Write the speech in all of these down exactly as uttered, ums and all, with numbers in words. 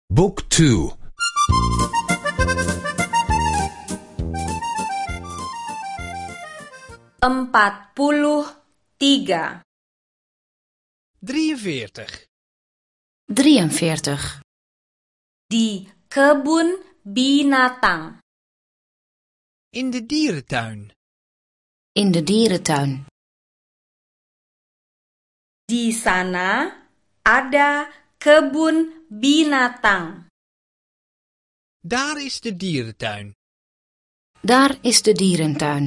Book two. Empat puluh tiga. drieënveertig. drieënveertig. Di kebun binatang. In de dierentuin. In de dierentuin. Di sana ada kebun binatang. Daar is de dierentuin. Daar is de dierentuin.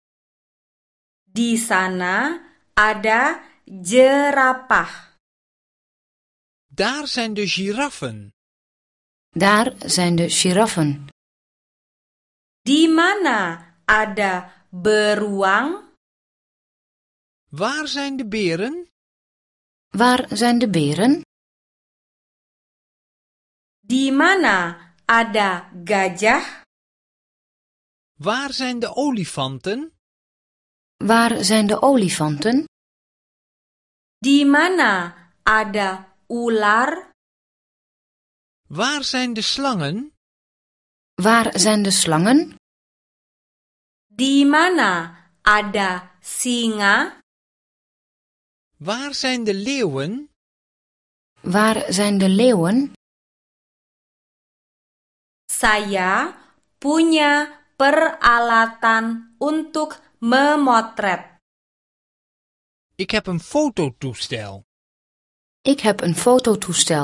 Di sana ada jerapah. Daar zijn de giraffen. Daar zijn de giraffen. Di mana ada beruang? Waar zijn de beren? Waar zijn de beren? Di mana ada gajah? Waar zijn de olifanten? Waar zijn de olifanten? Di mana ada ular? Waar zijn de slangen? Waar zijn de slangen? Di mana ada singa? Waar zijn de leeuwen? Waar zijn de leeuwen? Saya punya peralatan untuk memotret. Ik heb een fototoestel. Ik heb een fototoestel.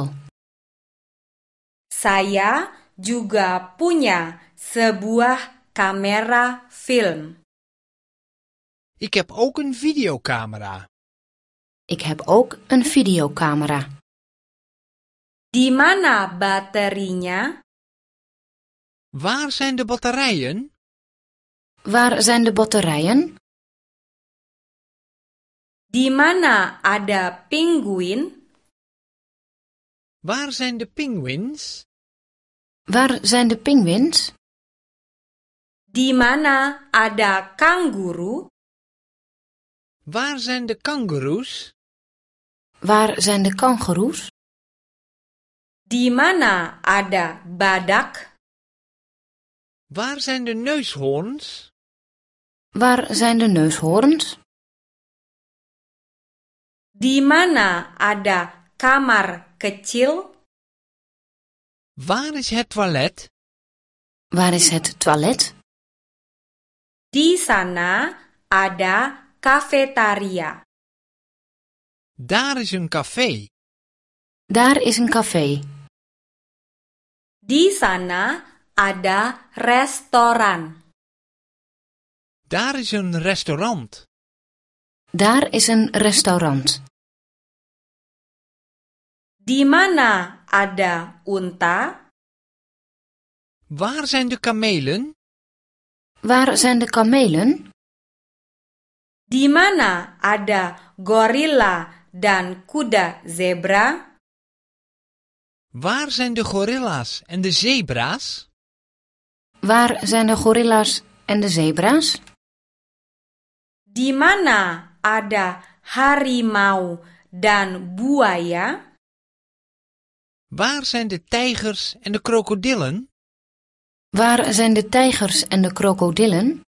Saya juga punya sebuah kamera film. Ik heb ook een videocamera. Ik heb ook een videocamera. Di mana baterinya? Waar zijn de batterijen? Waar zijn de batterijen? Di mana ada pinguïn? Waar zijn de pinguïns? Waar zijn de pinguïns? Di mana ada kanguru? Waar zijn de kangoeroes? Waar zijn de kangoeroes? Di mana ada badak? Waar zijn de neushoorns? Waar zijn de neushoorns? Di mana ada kamar kecil? Waar is het toilet? Waar is het toilet? Di sana ada kafetaria. Daar is een café. Daar is een café. Di sana ada restoran. Daar is een restaurant. Daar is een restaurant. Di mana ada unta? Waar zijn de kamelen? Waar zijn de kamelen? Di mana ada gorilla dan kuda zebra? Waar zijn de gorilla's en de zebra's? Waar zijn de gorilla's en de zebra's? Di mana ada harimau dan buaya? Waar zijn de tijgers en de krokodillen? Waar zijn de tijgers en de krokodillen?